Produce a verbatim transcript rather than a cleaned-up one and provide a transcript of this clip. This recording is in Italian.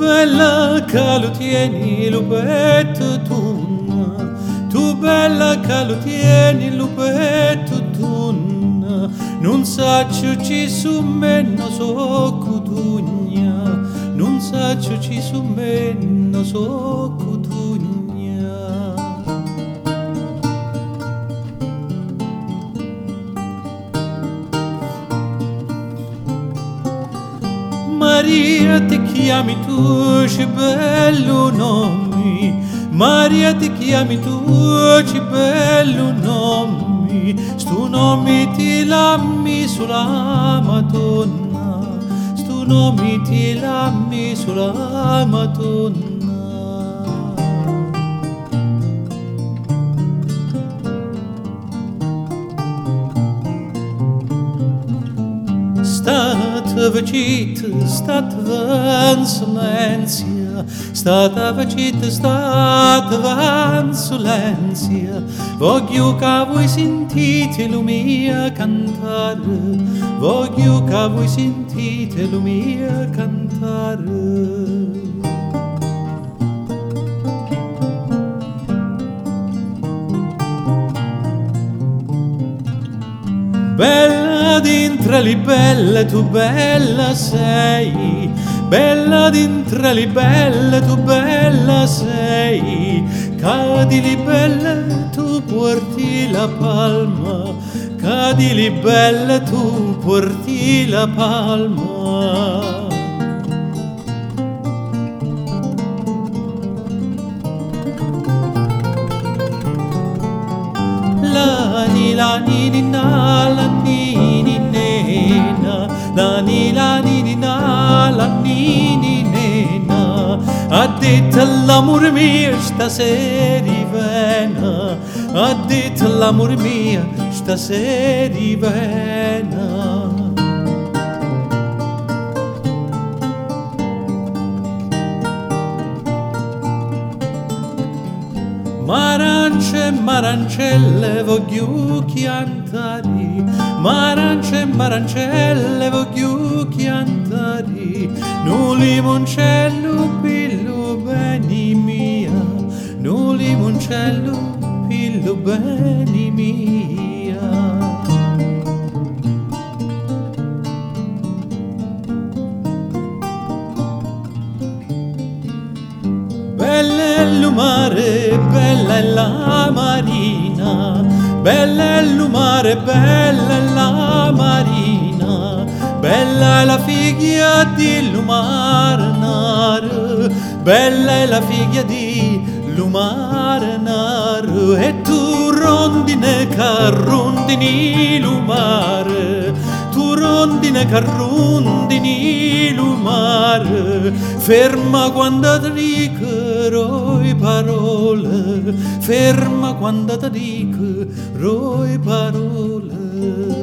bella che lo tieni lupetto tunna, tu bella che lo tieni lupetto tunna, non saccio ci su me no so cutugna, non saccio ci su me no so cutugna. Maria ti chiami tu, ci bello nome, Maria ti chiami tu, ci bello nome, stu nome ti lammi sulla Madonna, stu nome ti lammi sulla Madonna. Stata vecita, stata in silenzio, stata vecita, stata in silenzio, voglio che voi sentite la mia cantare, voglio che voi sentite la mia cantare. Bella dintra li belle, tu bella sei, bella dintra li belle, tu bella sei, cadi li belle, tu porti la palma, cadi li belle, tu porti la palma. La ni la ni ni na la ni ni ne na, la ni la ni ni na la ni ni ne na. Ha detto l'amore mio stasera viene, ha detto l'amore mio stasera viene. Marance e marancelle voglio chiantare, marance e marancelle voglio chiantare, no limoncello pillo beni mia, no limoncello pillo beni mia. Bella è il mare, bella è la marina, bella è il mare, bella è la marina, bella è la figlia di Lumarnar, bella è la figlia di Lumarnar, e tu rondine carrondini lumare, tu rondine carrondini lumare, ferma quando ti dico i parole, ferma quando ti dico i parole.